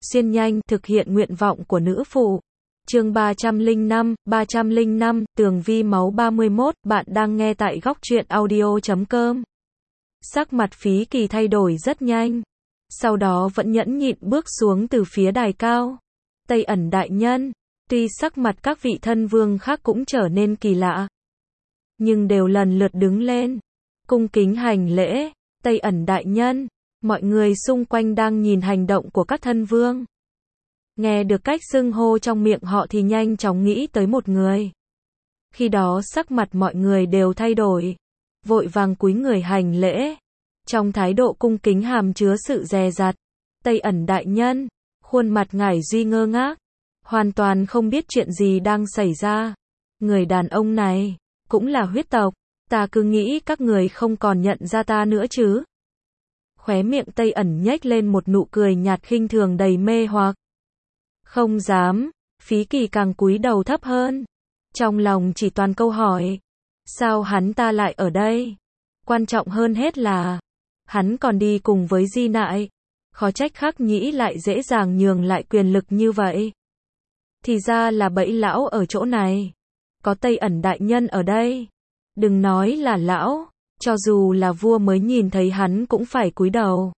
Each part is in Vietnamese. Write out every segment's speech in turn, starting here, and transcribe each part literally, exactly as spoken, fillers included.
xuyên nhanh, thực hiện nguyện vọng của nữ phụ. Chương ba trăm lẻ năm, ba trăm lẻ năm, Tường Vi máu ba mươi mốt, bạn đang nghe tại góc truyện audio chấm com. Sắc mặt Phí Kỳ thay đổi rất nhanh. Sau đó vẫn nhẫn nhịn bước xuống từ phía đài cao. Tây Ẩn đại nhân, tuy sắc mặt các vị thân vương khác cũng trở nên kỳ lạ, nhưng đều lần lượt đứng lên, cung kính hành lễ. Tây Ẩn đại nhân, mọi người xung quanh đang nhìn hành động của các thân vương. Nghe được cách xưng hô trong miệng họ thì nhanh chóng nghĩ tới một người. Khi đó sắc mặt mọi người đều thay đổi, vội vàng cúi người hành lễ, trong thái độ cung kính hàm chứa sự dè dặt. Tây Ẩn đại nhân, khuôn mặt Ngải Duy ngơ ngác, hoàn toàn không biết chuyện gì đang xảy ra. Người đàn ông này cũng là huyết tộc, ta cứ nghĩ các người không còn nhận ra ta nữa chứ. Khóe miệng Tây Ẩn nhếch lên một nụ cười nhạt khinh thường đầy mê hoặc. Không dám. Phí Kỳ càng cúi đầu thấp hơn, trong lòng chỉ toàn câu hỏi, sao hắn ta lại ở đây? Quan trọng hơn hết là hắn còn đi cùng với Di Nại, khó trách Khắc Nhĩ lại dễ dàng nhường lại quyền lực như vậy. Thì ra là bẫy lão ở chỗ này. Có Tây Ẩn đại nhân ở đây, đừng nói là lão, cho dù là vua mới nhìn thấy hắn cũng phải cúi đầu.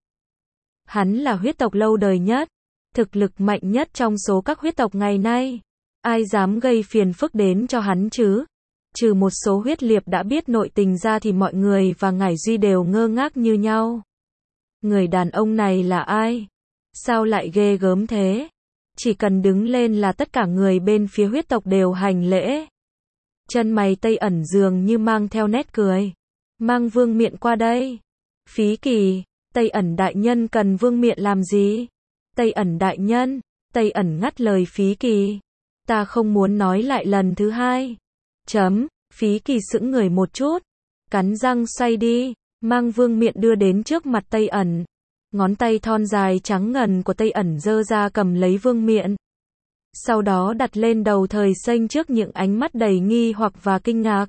Hắn là huyết tộc lâu đời nhất, thực lực mạnh nhất trong số các huyết tộc ngày nay. Ai dám gây phiền phức đến cho hắn chứ? Trừ một số huyết liệp đã biết nội tình ra thì mọi người và Ngải Duy đều ngơ ngác như nhau. Người đàn ông này là ai? Sao lại ghê gớm thế? Chỉ cần đứng lên là tất cả người bên phía huyết tộc đều hành lễ. Chân mày Tây Ẩn dường như mang theo nét cười. Mang Vương Miện qua đây. Phí Kỳ, Tây Ẩn đại nhân cần Vương Miện làm gì? Tây Ẩn đại nhân, Tây Ẩn ngắt lời Phí Kỳ. Ta không muốn nói lại lần thứ hai. Chấm, Phí Kỳ sững người một chút, cắn răng xoay đi, mang Vương Miện đưa đến trước mặt Tây Ẩn. Ngón tay thon dài trắng ngần của Tây Ẩn giơ ra cầm lấy Vương Miện. Sau đó đặt lên đầu Thời Xanh trước những ánh mắt đầy nghi hoặc và kinh ngạc.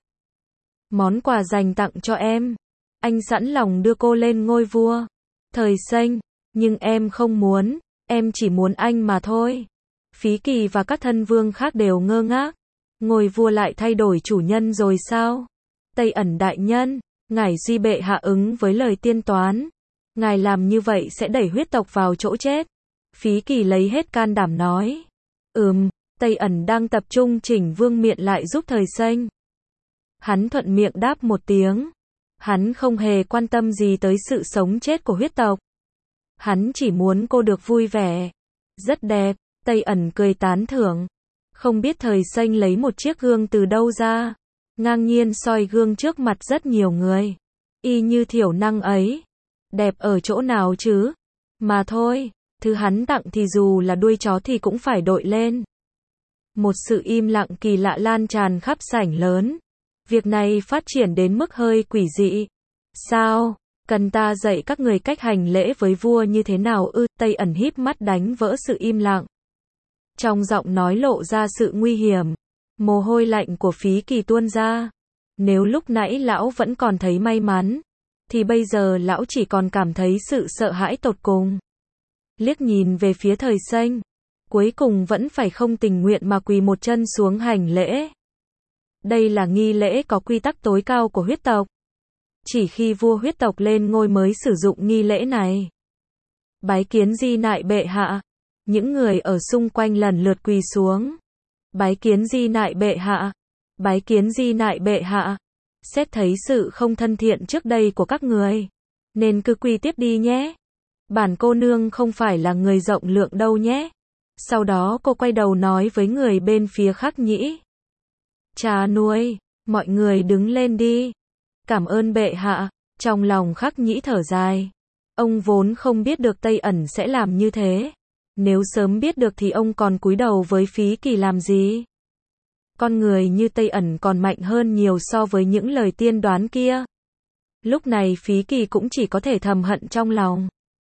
Món quà dành tặng cho em. Anh sẵn lòng đưa cô lên ngôi vua. Thời Xanh, nhưng em không muốn, em chỉ muốn anh mà thôi. Phí Kỳ và các thân vương khác đều ngơ ngác. Ngôi vua lại thay đổi chủ nhân rồi sao? Tây Ẩn đại nhân, Ngải Duy bệ hạ ứng với lời tiên toán. Ngài làm như vậy sẽ đẩy huyết tộc vào chỗ chết. Phí Kỳ lấy hết can đảm nói. Ừm, Tây Ẩn đang tập trung chỉnh Vương Miện lại giúp Thời Xanh. Hắn thuận miệng đáp một tiếng. Hắn không hề quan tâm gì tới sự sống chết của huyết tộc. Hắn chỉ muốn cô được vui vẻ. Rất đẹp, Tây Ẩn cười tán thưởng. Không biết Thời Xanh lấy một chiếc gương từ đâu ra, ngang nhiên soi gương trước mặt rất nhiều người. Y như thiểu năng ấy. Đẹp ở chỗ nào chứ? Mà thôi, thứ hắn tặng thì dù là đuôi chó thì cũng phải đội lên. Một sự im lặng kỳ lạ lan tràn khắp sảnh lớn. Việc này phát triển đến mức hơi quỷ dị. Sao? Cần ta dạy các người cách hành lễ với vua như thế nào ư? Tây Ẩn híp mắt đánh vỡ sự im lặng. Trong giọng nói lộ ra sự nguy hiểm. Mồ hôi lạnh của Phí Kỳ tuôn ra. Nếu lúc nãy lão vẫn còn thấy may mắn, thì bây giờ lão chỉ còn cảm thấy sự sợ hãi tột cùng. Liếc nhìn về phía Thời Xanh, cuối cùng vẫn phải không tình nguyện mà quỳ một chân xuống hành lễ. Đây là nghi lễ có quy tắc tối cao của huyết tộc. Chỉ khi vua huyết tộc lên ngôi mới sử dụng nghi lễ này. Bái kiến Di Nại bệ hạ. Những người ở xung quanh lần lượt quỳ xuống. Bái kiến Di Nại bệ hạ. Bái kiến Di Nại bệ hạ. Xét thấy sự không thân thiện trước đây của các người, nên cứ quỳ tiếp đi nhé. Bản cô nương không phải là người rộng lượng đâu nhé. Sau đó cô quay đầu nói với người bên phía Khắc Nhĩ. Cha nuôi, mọi người đứng lên đi. Cảm ơn bệ hạ. Trong lòng Khắc Nhĩ thở dài. Ông vốn không biết được Tây Ẩn sẽ làm như thế. Nếu sớm biết được thì ông còn cúi đầu với Phí Kỳ làm gì? Con người như Tây Ẩn còn mạnh hơn nhiều so với những lời tiên đoán kia. Lúc này Phí Kỳ cũng chỉ có thể thầm hận trong lòng.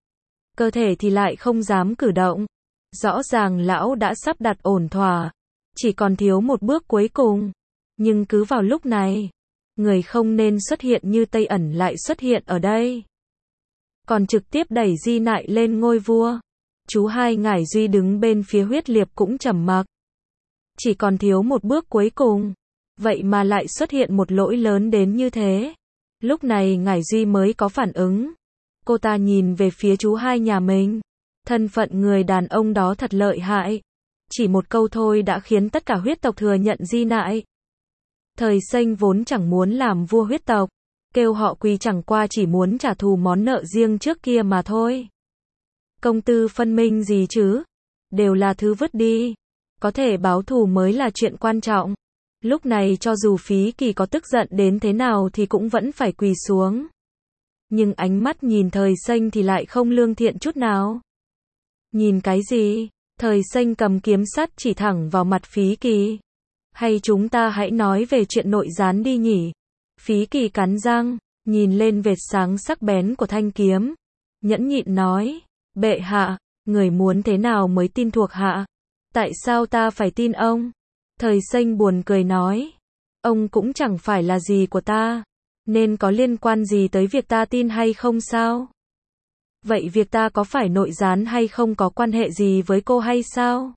Cơ thể thì lại không dám cử động. Rõ ràng lão đã sắp đặt ổn thỏa, chỉ còn thiếu một bước cuối cùng. Nhưng cứ vào lúc này, người không nên xuất hiện như Tây Ẩn lại xuất hiện ở đây. Còn trực tiếp đẩy Di Nại lên ngôi vua. Chú hai Ngải Duy đứng bên phía Huyết Liệp cũng trầm mặc. Chỉ còn thiếu một bước cuối cùng. Vậy mà lại xuất hiện một lỗi lớn đến như thế. Lúc này Ngải Duy mới có phản ứng. Cô ta nhìn về phía chú hai nhà mình. Thân phận người đàn ông đó thật lợi hại. Chỉ một câu thôi đã khiến tất cả huyết tộc thừa nhận Di Nại. Thời Xanh vốn chẳng muốn làm vua huyết tộc. Kêu họ quỳ chẳng qua chỉ muốn trả thù món nợ riêng trước kia mà thôi. Công tư phân minh gì chứ? Đều là thứ vứt đi. Có thể báo thù mới là chuyện quan trọng. Lúc này cho dù Phí Kỳ có tức giận đến thế nào thì cũng vẫn phải quỳ xuống. Nhưng ánh mắt nhìn Thời Xanh thì lại không lương thiện chút nào. Nhìn cái gì? Thời Xanh cầm kiếm sắt chỉ thẳng vào mặt Phí Kỳ. Hay chúng ta hãy nói về chuyện nội gián đi nhỉ? Phí Kỳ cắn răng, nhìn lên vệt sáng sắc bén của thanh kiếm. Nhẫn nhịn nói, bệ hạ, người muốn thế nào mới tin thuộc hạ? Tại sao ta phải tin ông? Thời Xanh buồn cười nói, ông cũng chẳng phải là gì của ta, nên có liên quan gì tới việc ta tin hay không sao? Vậy việc ta có phải nội gián hay không có quan hệ gì với cô hay sao?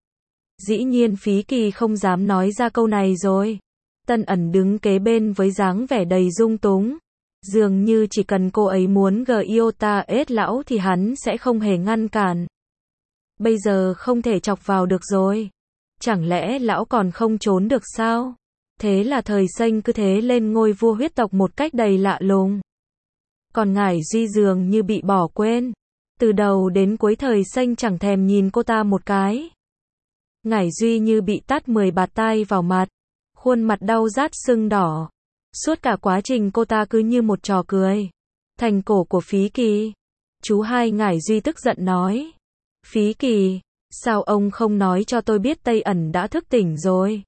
Dĩ nhiên Phí Kỳ không dám nói ra câu này rồi. Tân Ẩn đứng kế bên với dáng vẻ đầy dung túng. Dường như chỉ cần cô ấy muốn gờ yêu ta ết lão thì hắn sẽ không hề ngăn cản. Bây giờ không thể chọc vào được rồi. Chẳng lẽ lão còn không trốn được sao? Thế là Thời Xanh cứ thế lên ngôi vua huyết tộc một cách đầy lạ lùng. Còn Ngải Duy dường như bị bỏ quên. Từ đầu đến cuối Thời Xanh chẳng thèm nhìn cô ta một cái. Ngải Duy như bị tát mười bạt tai vào mặt. Khuôn mặt đau rát sưng đỏ. Suốt cả quá trình cô ta cứ như một trò cười. Thành cổ của Phí Kỳ. Chú hai Ngải Duy tức giận nói. Phí Kỳ, sao ông không nói cho tôi biết Tây Ẩn đã thức tỉnh rồi?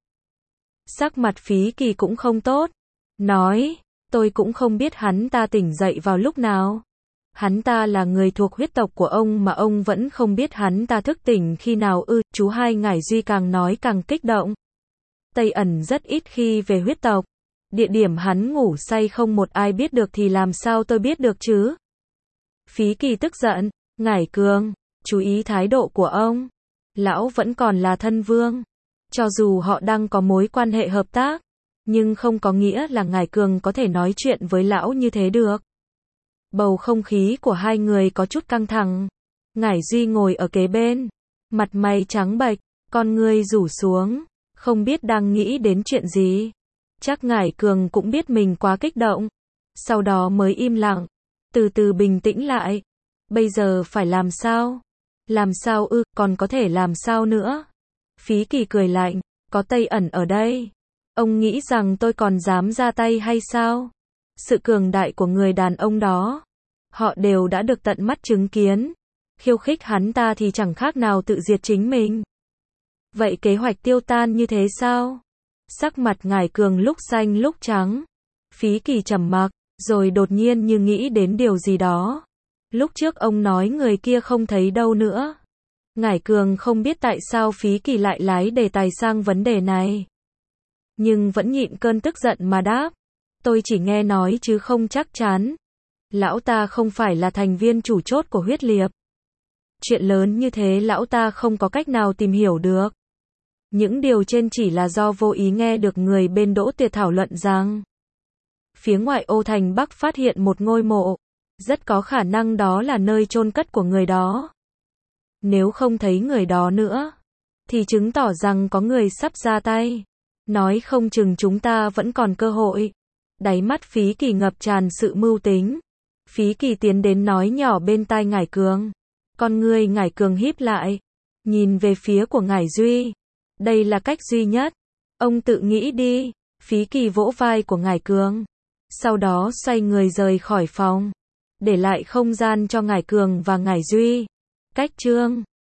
Sắc mặt Phí Kỳ cũng không tốt. Nói, tôi cũng không biết hắn ta tỉnh dậy vào lúc nào. Hắn ta là người thuộc huyết tộc của ông mà ông vẫn không biết hắn ta thức tỉnh khi nào ư? Chú hai Ngải Duy càng nói càng kích động. Tây Ẩn rất ít khi về huyết tộc. Địa điểm hắn ngủ say không một ai biết được thì làm sao tôi biết được chứ? Phí Kỳ tức giận, Ngải Cường, chú ý thái độ của ông. Lão vẫn còn là thân vương. Cho dù họ đang có mối quan hệ hợp tác, nhưng không có nghĩa là Ngải Cường có thể nói chuyện với lão như thế được. Bầu không khí của hai người có chút căng thẳng. Ngải Duy ngồi ở kế bên, mặt mày trắng bệch, con ngươi rủ xuống, không biết đang nghĩ đến chuyện gì. Chắc Ngải Cường cũng biết mình quá kích động, sau đó mới im lặng, từ từ bình tĩnh lại. Bây giờ phải làm sao? Làm sao ư, còn có thể làm sao nữa? Phí Kỳ cười lạnh, có Tây Ẩn ở đây. Ông nghĩ rằng tôi còn dám ra tay hay sao? Sự cường đại của người đàn ông đó, họ đều đã được tận mắt chứng kiến. Khiêu khích hắn ta thì chẳng khác nào tự diệt chính mình. Vậy kế hoạch tiêu tan như thế sao? Sắc mặt Ngải Cường lúc xanh lúc trắng. Phí Kỳ trầm mặc, rồi đột nhiên như nghĩ đến điều gì đó. Lúc trước ông nói người kia không thấy đâu nữa. Ngải Cường không biết tại sao Phí Kỳ lại lái đề tài sang vấn đề này. Nhưng vẫn nhịn cơn tức giận mà đáp. Tôi chỉ nghe nói chứ không chắc chắn. Lão ta không phải là thành viên chủ chốt của huyết liệp. Chuyện lớn như thế lão ta không có cách nào tìm hiểu được. Những điều trên chỉ là do vô ý nghe được người bên Đỗ Tuyệt thảo luận rằng phía ngoại ô thành Bắc phát hiện một ngôi mộ. Rất có khả năng đó là nơi chôn cất của người đó. Nếu không thấy người đó nữa, thì chứng tỏ rằng có người sắp ra tay. Nói không chừng chúng ta vẫn còn cơ hội. Đáy mắt Phí Kỳ ngập tràn sự mưu tính. Phí Kỳ tiến đến nói nhỏ bên tai Ngải Cường. Con ngươi Ngải Cường híp lại, nhìn về phía của Ngải Duy. Đây là cách duy nhất. Ông tự nghĩ đi. Phí Kỳ vỗ vai của Ngải Cường. Sau đó xoay người rời khỏi phòng. Để lại không gian cho Ngải Cường và Ngải Duy. Cách chương